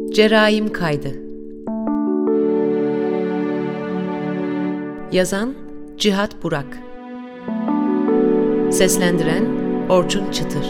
Cerrahim Kaydı. Yazan Cihat Burak. Seslendiren Orçun Çıtır.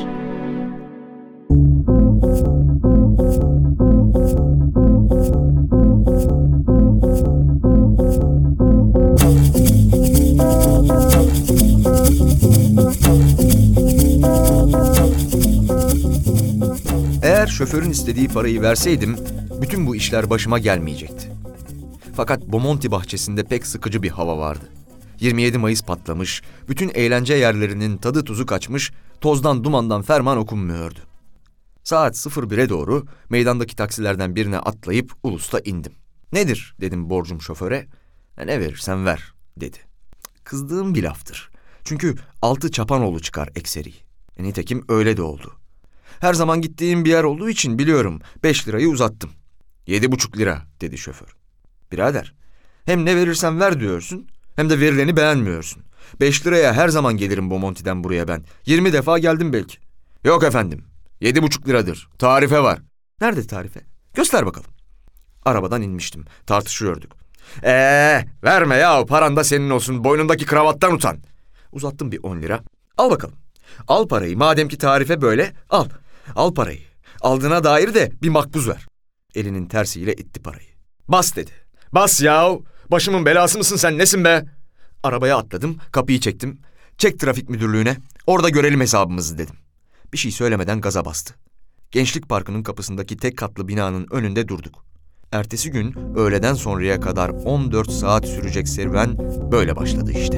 Eğer şoförün istediği parayı verseydim, bütün bu işler başıma gelmeyecekti. Fakat Bomonti bahçesinde pek sıkıcı bir hava vardı. 27 Mayıs patlamış, bütün eğlence yerlerinin tadı tuzu kaçmış, tozdan dumandan ferman okunmuyordu. Saat 01'e doğru meydandaki taksilerden birine atlayıp Ulus'ta indim. "Nedir?" dedim borcum şoföre. "Ne verirsen ver," dedi. Kızdığım bir laftır. Çünkü 6 Çapanoğlu çıkar ekseri. Nitekim öyle de oldu. Her zaman gittiğim bir yer olduğu için biliyorum, 5 lirayı uzattım. 7,5 lira dedi şoför. "Birader, hem ne verirsen ver diyorsun, hem de verileni beğenmiyorsun. 5 liraya her zaman gelirim Bomonti'den buraya ben. 20 defa geldim belki." "Yok efendim, 7,5 liradır. Tarife var." "Nerede tarife? Göster bakalım." Arabadan inmiştim. Tartışıyorduk. Verme ya, paran da senin olsun. Boynundaki kravattan utan." Uzattım bir 10 lira. "Al bakalım. Al parayı. Madem ki tarife böyle, al. Al parayı. Aldığına dair de bir makbuz ver." Elinin tersiyle itti parayı. "Bas," dedi. "Bas yahu. Başımın belası mısın sen, nesin be?" Arabaya atladım, kapıyı çektim. "Çek trafik müdürlüğüne. Orada görelim hesabımızı," dedim. Bir şey söylemeden gaza bastı. Gençlik Parkı'nın kapısındaki tek katlı binanın önünde durduk. Ertesi gün öğleden sonraya kadar 14 saat sürecek serüven böyle başladı işte.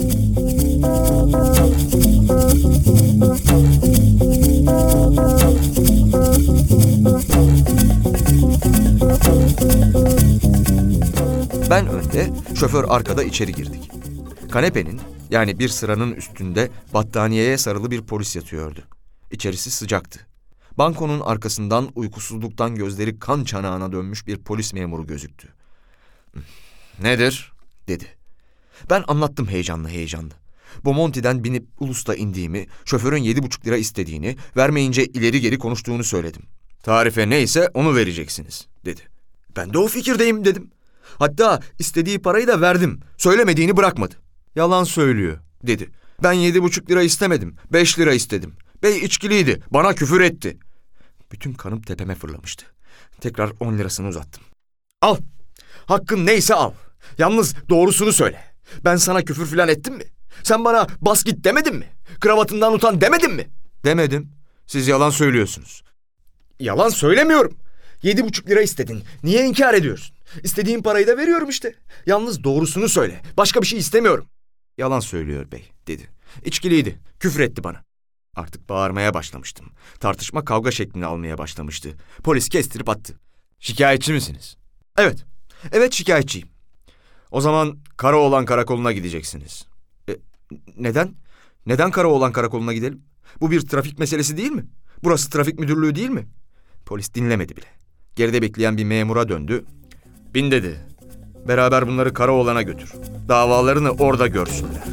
Ben önde, şoför arkada içeri girdik. Kanepenin, yani bir sıranın üstünde battaniyeye sarılı bir polis yatıyordu. İçerisi sıcaktı. Bankonun arkasından uykusuzluktan gözleri kan çanağına dönmüş bir polis memuru gözüktü. "Nedir?" dedi. Ben anlattım heyecanlı. Bomonti'den binip Ulus'ta indiğimi, şoförün 7,5 lira istediğini, vermeyince ileri geri konuştuğunu söyledim. "Tarife neyse onu vereceksiniz," dedi. "Ben de o fikirdeyim," dedim. "Hatta istediği parayı da verdim. Söylemediğini bırakmadı." "Yalan söylüyor," dedi. "Ben 7,5 lira istemedim. 5 lira istedim. Bey içkiliydi. Bana küfür etti." Bütün kanım tepeme fırlamıştı. Tekrar 10 lirasını uzattım. "Al. Hakkın neyse al. Yalnız doğrusunu söyle. Ben sana küfür falan ettim mi? Sen bana bas git demedin mi? Kravatından utan demedin mi?" "Demedim. Siz yalan söylüyorsunuz." "Yalan söylemiyorum. 7,5 lira istedin. Niye inkar ediyorsun? İstediğin parayı da veriyorum işte. Yalnız doğrusunu söyle. Başka bir şey istemiyorum." "Yalan söylüyor bey," dedi. "İçkiliydi. Küfür etti bana." Artık bağırmaya başlamıştım. Tartışma kavga şeklini almaya başlamıştı. Polis kestirip attı. "Şikayetçi misiniz?" Evet. "Evet, şikayetçiyim." "O zaman Karaoğlan Karakolu'na gideceksiniz." Neden? Neden Karaoğlan Karakolu'na gidelim? Bu bir trafik meselesi değil mi? Burası trafik müdürlüğü değil mi?" Polis dinlemedi bile. Geride bekleyen bir memura döndü. "Bin," dedi. "Beraber bunları Karaoğlan'a götür. Davalarını orada görsünler."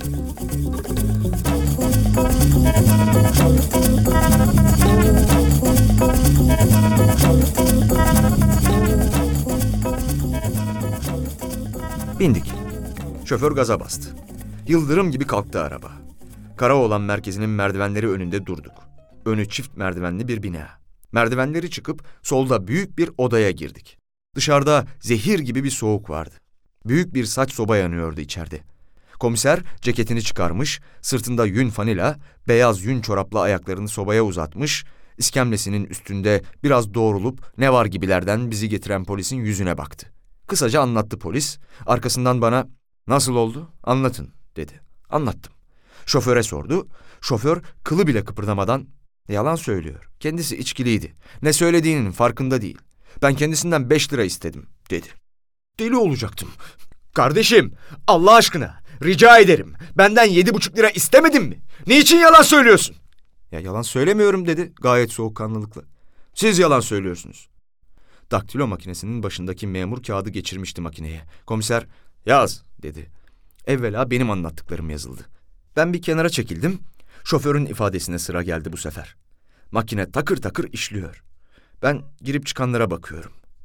Bindik. Şoför gaza bastı. Yıldırım gibi kalktı araba. Karaoğlan merkezinin merdivenleri önünde durduk. Önü çift merdivenli bir bina. Merdivenleri çıkıp solda büyük bir odaya girdik. Dışarıda zehir gibi bir soğuk vardı. Büyük bir saç soba yanıyordu içeride. Komiser ceketini çıkarmış, sırtında yün fanila, beyaz yün çoraplı ayaklarını sobaya uzatmış, iskemlesinin üstünde biraz doğrulup ne var gibilerden bizi getiren polisin yüzüne baktı. Kısaca anlattı polis, arkasından bana "Nasıl oldu? Anlatın," dedi. Anlattım. Şoföre sordu. Şoför kılı bile kıpırdamadan "Yalan söylüyor. Kendisi içkiliydi. Ne söylediğinin farkında değil. Ben kendisinden 5 lira istedim," dedi. Deli olacaktım. "Kardeşim, Allah aşkına, rica ederim. Benden 7,5 lira istemedin mi? Niçin yalan söylüyorsun?" "Ya yalan söylemiyorum," dedi gayet soğukkanlılıkla. "Siz yalan söylüyorsunuz." Daktilo makinesinin başındaki memur kağıdı geçirmişti makineye. Komiser "Yaz," dedi. Evvela benim anlattıklarım yazıldı. Ben bir kenara çekildim. Şoförün ifadesine sıra geldi bu sefer. Makine takır takır işliyor. Ben girip çıkanlara bakıyorum.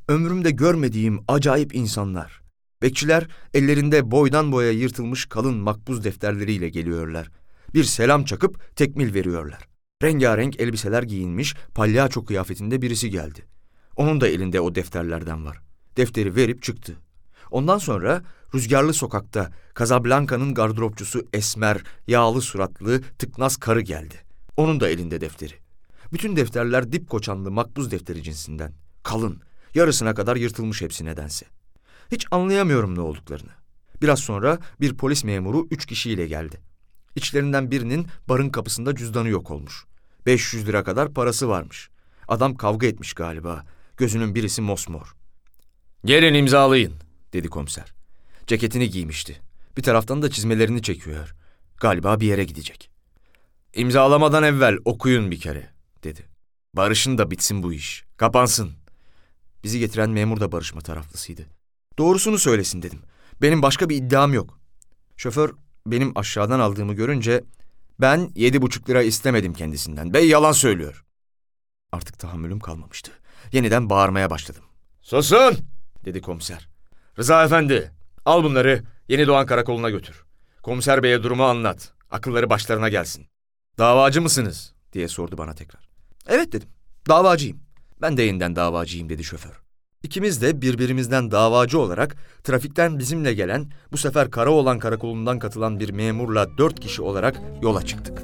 Ömrümde görmediğim acayip insanlar. Bekçiler ellerinde boydan boya yırtılmış kalın makbuz defterleriyle geliyorlar. Bir selam çakıp tekmil veriyorlar. Rengarenk elbiseler giyinmiş palyaço kıyafetinde birisi geldi. Onun da elinde o defterlerden var. Defteri verip çıktı. Ondan sonra rüzgarlı sokakta Casablanca'nın gardıropçusu esmer, yağlı suratlı, tıknaz karı geldi. Onun da elinde defteri. Bütün defterler dip koçanlı makbuz defteri cinsinden. Kalın, yarısına kadar yırtılmış hepsi nedense. Hiç anlayamıyorum ne olduklarını. Biraz sonra bir polis memuru 3 kişiyle geldi. İçlerinden birinin barın kapısında cüzdanı yok olmuş. 500 lira kadar parası varmış. Adam kavga etmiş galiba. Gözünün birisi mosmor. "Gelin imzalayın," dedi komiser. Ceketini giymişti. Bir taraftan da çizmelerini çekiyor. Galiba bir yere gidecek. "İmzalamadan evvel okuyun bir kere," dedi. "Barışın da bitsin bu iş. Kapansın." Bizi getiren memur da barışma taraflısıydı. "Doğrusunu söylesin," dedim. "Benim başka bir iddiam yok." Şoför benim aşağıdan aldığımı görünce "Ben 7,5 lira istemedim kendisinden. Bey yalan söylüyor." Artık tahammülüm kalmamıştı. Yeniden bağırmaya başladım. "Susun!" dedi komiser. "Rıza efendi, al bunları Yeni Doğan Karakolu'na götür. Komiser beye durumu anlat. Akılları başlarına gelsin." "Davacı mısınız?" diye sordu bana tekrar. "Evet," dedim. "Davacıyım." "Ben de yeniden davacıyım," dedi şoför. İkimiz de birbirimizden davacı olarak trafikten bizimle gelen, bu sefer Karaoğlan Karakolu'ndan katılan bir memurla 4 kişi olarak yola çıktık.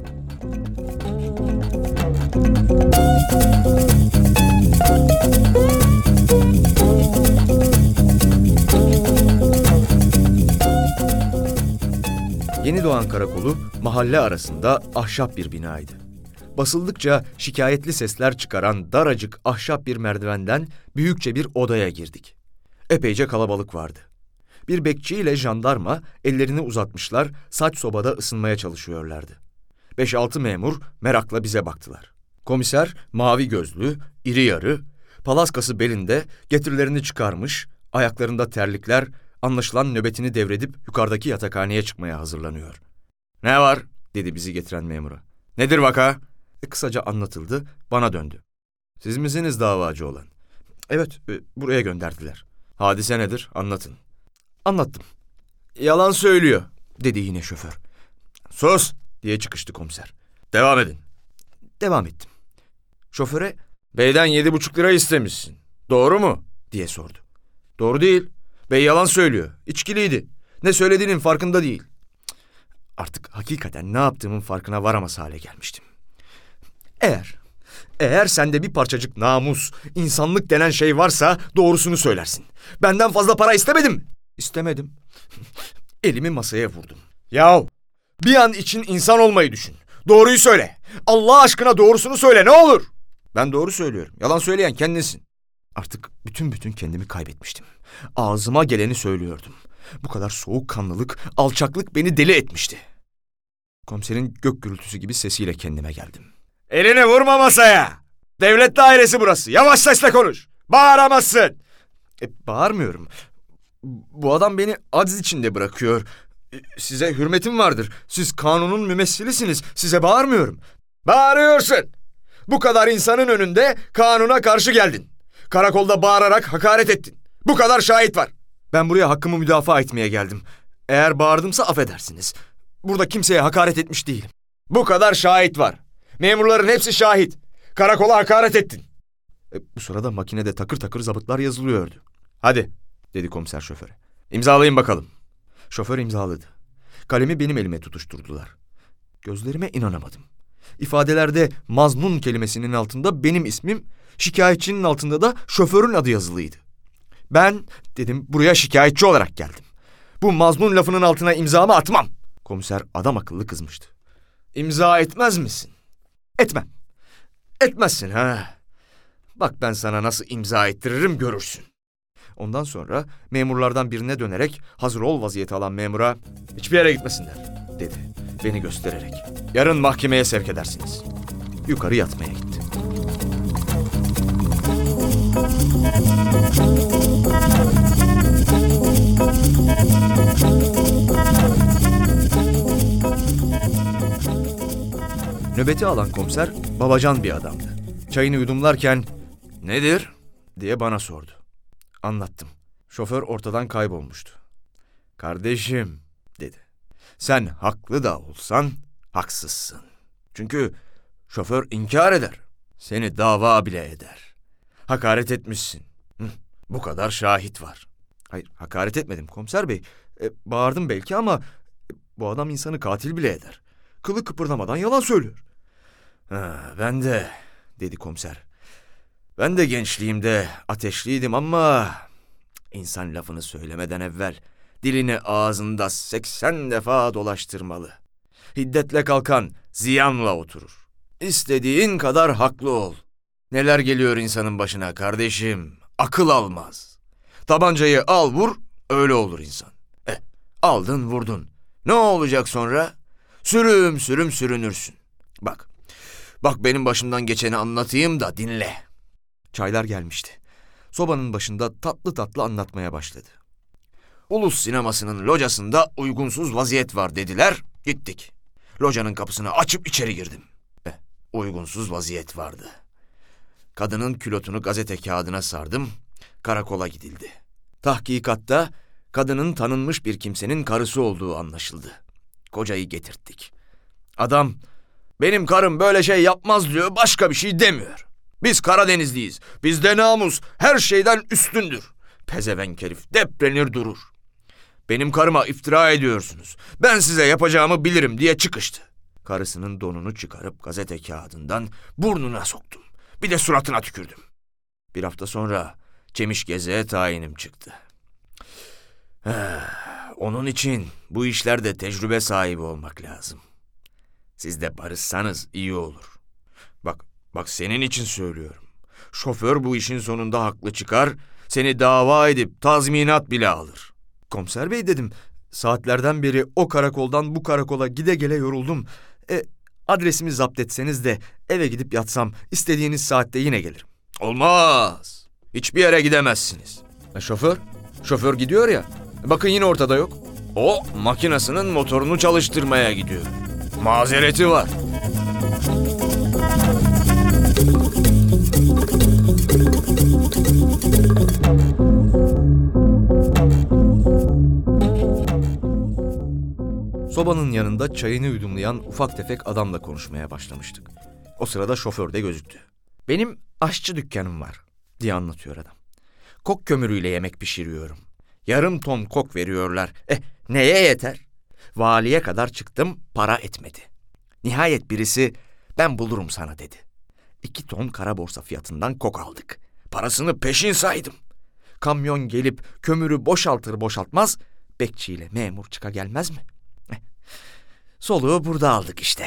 Yeni Doğan Karakolu mahalle arasında ahşap bir binaydı. Basıldıkça şikayetli sesler çıkaran daracık ahşap bir merdivenden büyükçe bir odaya girdik. Epeyce kalabalık vardı. Bir bekçi ile jandarma ellerini uzatmışlar, saç sobada ısınmaya çalışıyorlardı. 5-6 memur merakla bize baktılar. Komiser mavi gözlü, iri yarı, palaskası belinde, getirilerini çıkarmış, ayaklarında terlikler, anlaşılan nöbetini devredip yukarıdaki yatakhaneye çıkmaya hazırlanıyor. "Ne var?" dedi bizi getiren memura. "Nedir vaka?" Kısaca anlatıldı, bana döndü. "Siz misiniz davacı olan?" "Evet, buraya gönderdiler." "Hadise nedir? Anlatın." Anlattım. "Yalan söylüyor," dedi yine şoför. "Sus!" diye çıkıştı komiser. "Devam edin." Devam ettim. Şoföre, "Beyden 7,5 lira istemişsin. Doğru mu?" diye sordu. "Doğru değil. Bey yalan söylüyor. İçkiliydi. Ne söylediğinin farkında değil." Artık hakikaten ne yaptığımın farkına varamaz hale gelmiştim. Eğer sende bir parçacık namus, insanlık denen şey varsa doğrusunu söylersin. Benden fazla para istemedim. İstemedim. Elimi masaya vurdum. "Yahu, bir an için insan olmayı düşün. Doğruyu söyle. Allah aşkına doğrusunu söyle, ne olur." "Ben doğru söylüyorum. Yalan söyleyen kendinsin." Artık bütün kendimi kaybetmiştim. Ağzıma geleni söylüyordum. Bu kadar soğukkanlılık, alçaklık beni deli etmişti. Komiserin gök gürültüsü gibi sesiyle kendime geldim. "Elini vurma masaya! Devlet dairesi burası. Yavaş sesle konuş. Bağıramazsın." Bağırmıyorum. Bu adam beni aciz içinde bırakıyor. Size hürmetim vardır. Siz kanunun mümessilisiniz. Size bağırmıyorum. Bağırıyorsun. Bu kadar insanın önünde kanuna karşı geldin. Karakolda bağırarak hakaret ettin. Bu kadar şahit var. Ben buraya hakkımı müdafaa etmeye geldim. Eğer bağırdımsa affedersiniz. Burada kimseye hakaret etmiş değilim. Bu kadar şahit var. Memurların hepsi şahit. Karakola hakaret ettin. Bu sırada makinede takır takır zabıtlar yazılıyordu. "Hadi," dedi komiser şoföre. "İmzalayın bakalım." Şoför imzaladı. Kalemi benim elime tutuşturdular. Gözlerime inanamadım. İfadelerde mazmun kelimesinin altında benim ismim, şikayetçinin altında da şoförün adı yazılıydı. "Ben," dedim, "buraya şikayetçi olarak geldim. Bu mazmun lafının altına imzamı atmam." Komiser adam akıllı kızmıştı. "İmza etmez misin?" "Etmem." "Etmezsin ha? Bak ben sana nasıl imza ettiririm görürsün." Ondan sonra memurlardan birine dönerek hazır ol vaziyeti alan memura, "Hiçbir yere gitmesinler," dedi beni göstererek. "Yarın mahkemeye sevk edersiniz." Yukarı yatmaya gitti. Nöbeti alan komiser babacan bir adamdı. Çayını yudumlarken "Nedir?" diye bana sordu. Anlattım. Şoför ortadan kaybolmuştu. Kardeşim, dedi. Sen haklı da olsan haksızsın. Çünkü şoför inkar eder. Seni dava bile eder. Hakaret etmişsin. Bu kadar şahit var. Hayır, hakaret etmedim komiser bey. Bağırdım belki ama bu adam insanı katil bile eder. Kılı kıpırdamadan yalan söylüyor. Ben de, dedi komiser. Ben de gençliğimde ateşliydim ama insan lafını söylemeden evvel dilini ağzında 80 defa dolaştırmalı. Hiddetle kalkan ziyanla oturur. İstediğin kadar haklı ol. Neler geliyor insanın başına kardeşim, akıl almaz. Tabancayı al vur, öyle olur insan. Aldın vurdun. Ne olacak sonra? Sürüm sürüm sürünürsün. Bak benim başımdan geçeni anlatayım da dinle. Çaylar gelmişti. Sobanın başında tatlı tatlı anlatmaya başladı. Ulus sinemasının locasında uygunsuz vaziyet var dediler, gittik. Locanın kapısını açıp içeri girdim. Uygunsuz vaziyet vardı. Kadının külotunu gazete kağıdına sardım, karakola gidildi. Tahkikatta kadının tanınmış bir kimsenin karısı olduğu anlaşıldı. Kocayı getirttik. Adam, benim karım böyle şey yapmaz diyor, başka bir şey demiyor. Biz Karadenizliyiz, bizde namus her şeyden üstündür. Pezevenk herif deprenir durur. Benim karıma iftira ediyorsunuz, ben size yapacağımı bilirim diye çıkıştı. Karısının donunu çıkarıp gazete kağıdından burnuna soktum. Bir de suratına tükürdüm. Bir hafta sonra Çemişgeze'ye tayinim çıktı. Onun için bu işlerde tecrübe sahibi olmak lazım. Siz de barışsanız iyi olur. Bak senin için söylüyorum. Şoför bu işin sonunda haklı çıkar, seni dava edip tazminat bile alır. Komiser bey dedim, saatlerden beri o karakoldan bu karakola gide gele yoruldum. Adresimi zapt etseniz de eve gidip yatsam istediğiniz saatte yine gelirim. Olmaz. Hiçbir yere gidemezsiniz. Şoför gidiyor ya. Bakın yine ortada yok. O makinasının motorunu çalıştırmaya gidiyor. Mazereti var. Sobanın yanında çayını yudumlayan ufak tefek adamla konuşmaya başlamıştık. O sırada şoför de gözüktü. Benim aşçı dükkanım var diye anlatıyor adam. Kok kömürüyle yemek pişiriyorum. Yarım ton kok veriyorlar. Neye yeter? Valiye kadar çıktım, para etmedi. Nihayet birisi ben bulurum sana dedi. 2 ton kara borsa fiyatından kok aldık. Parasını peşin saydım. Kamyon gelip kömürü boşaltır boşaltmaz bekçiyle memur çıka gelmez mi? Soluğu burada aldık işte.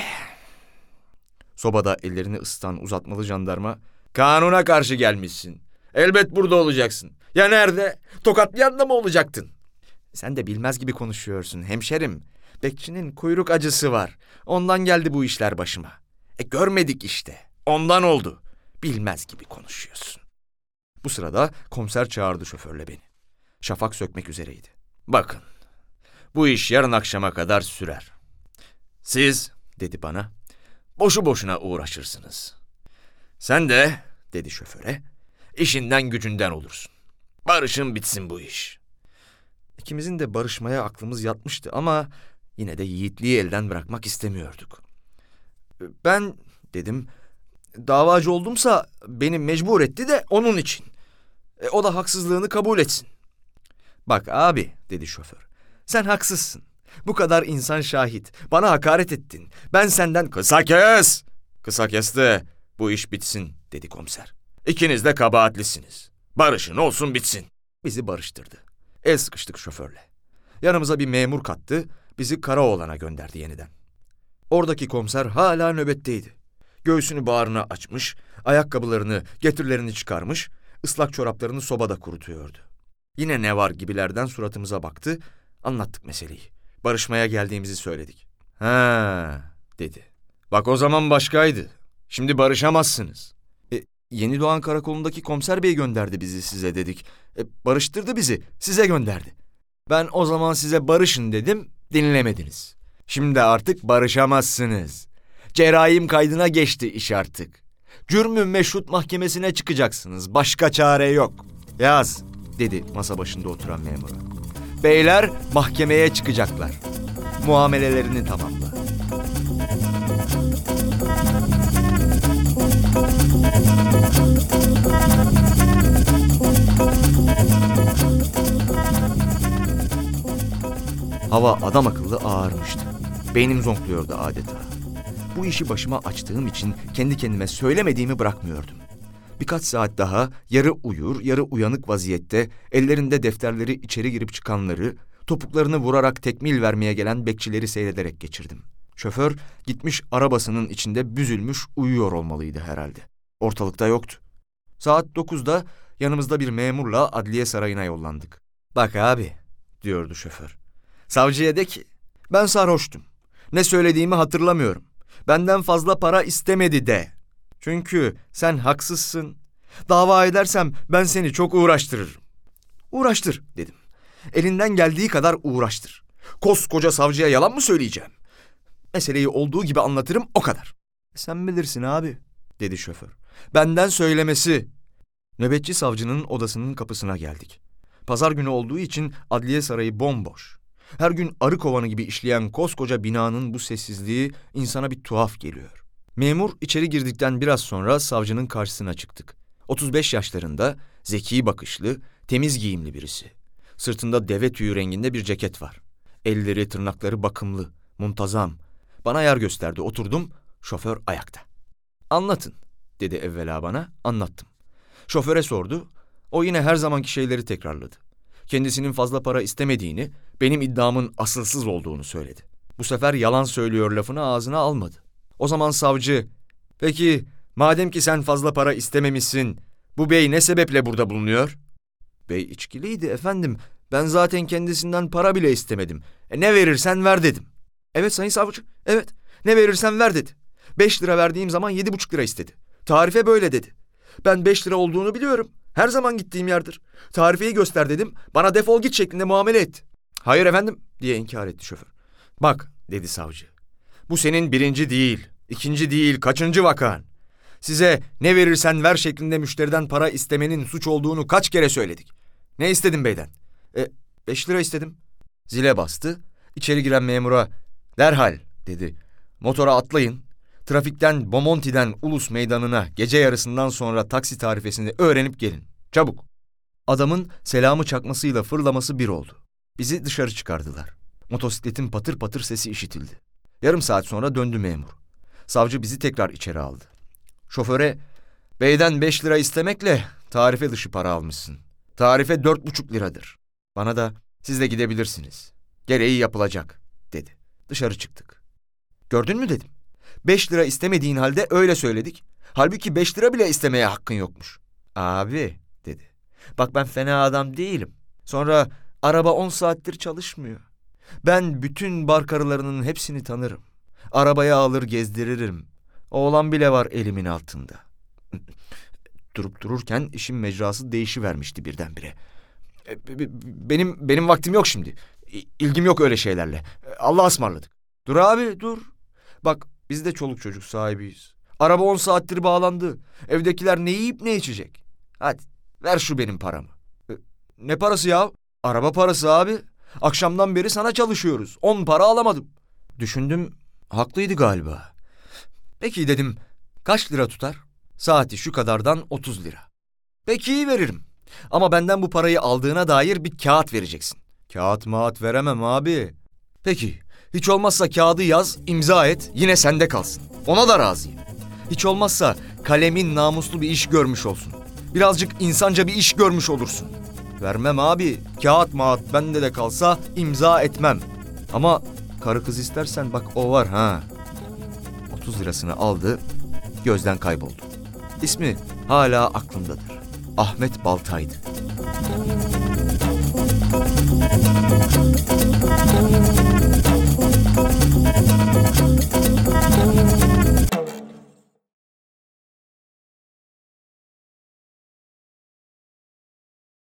Sobada ellerini ısıtan uzatmalı jandarma, kanuna karşı gelmişsin. Elbet burada olacaksın. Ya nerede? Tokatlayan'da mı olacaktın? Sen de bilmez gibi konuşuyorsun hemşerim. Bekçinin kuyruk acısı var. Ondan geldi bu işler başıma. Görmedik işte. Ondan oldu. Bilmez gibi konuşuyorsun. Bu sırada komiser çağırdı şoförle beni. Şafak sökmek üzereydi. Bakın, bu iş yarın akşama kadar sürer. Siz, dedi bana, boşu boşuna uğraşırsınız. Sen de, dedi şoföre, işinden gücünden olursun. Barışın bitsin bu iş. İkimizin de barışmaya aklımız yatmıştı ama yine de yiğitliği elden bırakmak istemiyorduk. Ben, dedim, davacı oldumsa beni mecbur etti de onun için. O da haksızlığını kabul etsin. Bak abi, dedi şoför, sen haksızsın. Bu kadar insan şahit. Bana hakaret ettin. Ben senden... Kısa kes! Kısa kes de bu iş bitsin, dedi komiser. İkiniz de kabahatlisiniz. Barışın olsun bitsin. Bizi barıştırdı. El sıkıştık şoförle. Yanımıza bir memur kattı. Bizi Karaoğlan'a gönderdi yeniden. Oradaki komiser hala nöbetteydi. Göğsünü bağrına açmış, ayakkabılarını, getirlerini çıkarmış, ıslak çoraplarını sobada kurutuyordu. Yine ne var gibilerden suratımıza baktı, anlattık meseleyi. Barışmaya geldiğimizi söyledik. Ha, dedi. Bak o zaman başkaydı. Şimdi barışamazsınız. Yeni Doğan Karakolu'ndaki komiser bey gönderdi bizi size dedik. Barıştırdı bizi, size gönderdi. Ben o zaman size barışın dedim, dinlemediniz. Şimdi artık barışamazsınız. Cerrahim kaydına geçti iş artık. Cürmü meşrut mahkemesine çıkacaksınız. Başka çare yok. Yaz. dedi masa başında oturan memura. Beyler mahkemeye çıkacaklar. Muamelelerini tamamla. Hava adam akıllı ağarmıştı. Beynim zonkluyordu adeta. Bu işi başıma açtığım için kendi kendime söylemediğimi bırakmıyordum. Birkaç saat daha yarı uyur, yarı uyanık vaziyette ellerinde defterleri içeri girip çıkanları, topuklarını vurarak tekmil vermeye gelen bekçileri seyrederek geçirdim. Şoför gitmiş arabasının içinde büzülmüş uyuyor olmalıydı herhalde. Ortalıkta yoktu. Saat 9'da yanımızda bir memurla adliye sarayına yollandık. Bak abi, diyordu şoför. Savcıya de ki, ben sarhoştum. Ne söylediğimi hatırlamıyorum. Benden fazla para istemedi de. Çünkü sen haksızsın. Dava edersem ben seni çok uğraştırırım. Uğraştır dedim. Elinden geldiği kadar uğraştır. Koskoca savcıya yalan mı söyleyeceğim? Meseleyi olduğu gibi anlatırım, o kadar. Sen bilirsin abi, dedi şoför. Benden söylemesi. Nöbetçi savcının odasının kapısına geldik. Pazar günü olduğu için adliye sarayı bomboş. Her gün arı kovanı gibi işleyen koskoca binanın bu sessizliği insana bir tuhaf geliyor. Memur içeri girdikten biraz sonra savcının karşısına çıktık. 35 yaşlarında, zeki bakışlı, temiz giyimli birisi. Sırtında deve tüyü renginde bir ceket var. Elleri, tırnakları bakımlı, muntazam. Bana yer gösterdi, oturdum, şoför ayakta. Anlatın, dedi evvela bana, anlattım. Şoföre sordu, o yine her zamanki şeyleri tekrarladı. Kendisinin fazla para istemediğini, benim iddiamın asılsız olduğunu söyledi. Bu sefer yalan söylüyor lafını ağzına almadı. O zaman savcı, peki madem ki sen fazla para istememişsin, bu bey ne sebeple burada bulunuyor? Bey içkiliydi efendim, ben zaten kendisinden para bile istemedim. Ne verirsen ver dedim. Evet sayın savcı, evet, ne verirsen ver dedi. 5 lira verdiğim zaman 7,5 lira istedi. Tarife böyle dedi. Ben 5 lira olduğunu biliyorum. Her zaman gittiğim yerdir. Tarifeyi göster dedim. Bana defol git şeklinde muamele etti. Hayır efendim diye inkar etti şoför. Bak dedi savcı. Bu senin birinci değil, ikinci değil, kaçıncı vakan. Size ne verirsen ver şeklinde müşteriden para istemenin suç olduğunu kaç kere söyledik. Ne istedin beyden? 5 lira istedim. Zile bastı. İçeri giren memura derhal dedi. Motora atlayın. Trafikten Bomonti'den Ulus Meydanı'na gece yarısından sonra taksi tarifesini öğrenip gelin. Çabuk. Adamın selamı çakmasıyla fırlaması bir oldu. Bizi dışarı çıkardılar. Motosikletin patır patır sesi işitildi. Yarım saat sonra döndü memur. Savcı bizi tekrar içeri aldı. Şoföre, beyden 5 lira istemekle tarife dışı para almışsın. Tarife 4,5 liradır. Bana da siz de gidebilirsiniz. Gereği yapılacak, dedi. Dışarı çıktık. Gördün mü dedim. 5 lira istemediğin halde öyle söyledik. Halbuki 5 lira bile istemeye hakkın yokmuş. Abi, dedi. Bak ben fena adam değilim. Sonra araba 10 saattir çalışmıyor. Ben bütün bar karılarının hepsini tanırım. Arabaya alır gezdiririm. Oğlan bile var elimin altında. Durup dururken işin mecrası değişivermişti birdenbire. Benim vaktim yok şimdi. İlgim yok öyle şeylerle. Allah'a ısmarladık. Dur abi dur. Bak biz de çoluk çocuk sahibiyiz. Araba 10 saattir bağlandı. Evdekiler ne yiyip ne içecek? Hadi ver şu benim paramı. Ne parası ya? Araba parası abi. Akşamdan beri sana çalışıyoruz. 10 para alamadım. Düşündüm, haklıydı galiba. Peki dedim, kaç lira tutar? Saati şu kadardan 30 lira. Peki veririm. Ama benden bu parayı aldığına dair bir kağıt vereceksin. Kağıt mağat veremem abi. Peki, hiç olmazsa kağıdı yaz, imza et, yine sende kalsın. Ona da razıyım. Hiç olmazsa kalemin namuslu bir iş görmüş olsun. Birazcık insanca bir iş görmüş olursun. Vermem abi. Kağıt mağat bende de kalsa imza etmem. Ama karı kız istersen bak o var ha. 30 lirasını aldı, gözden kayboldu. İsmi hala aklımdadır. Ahmet Baltay'dı.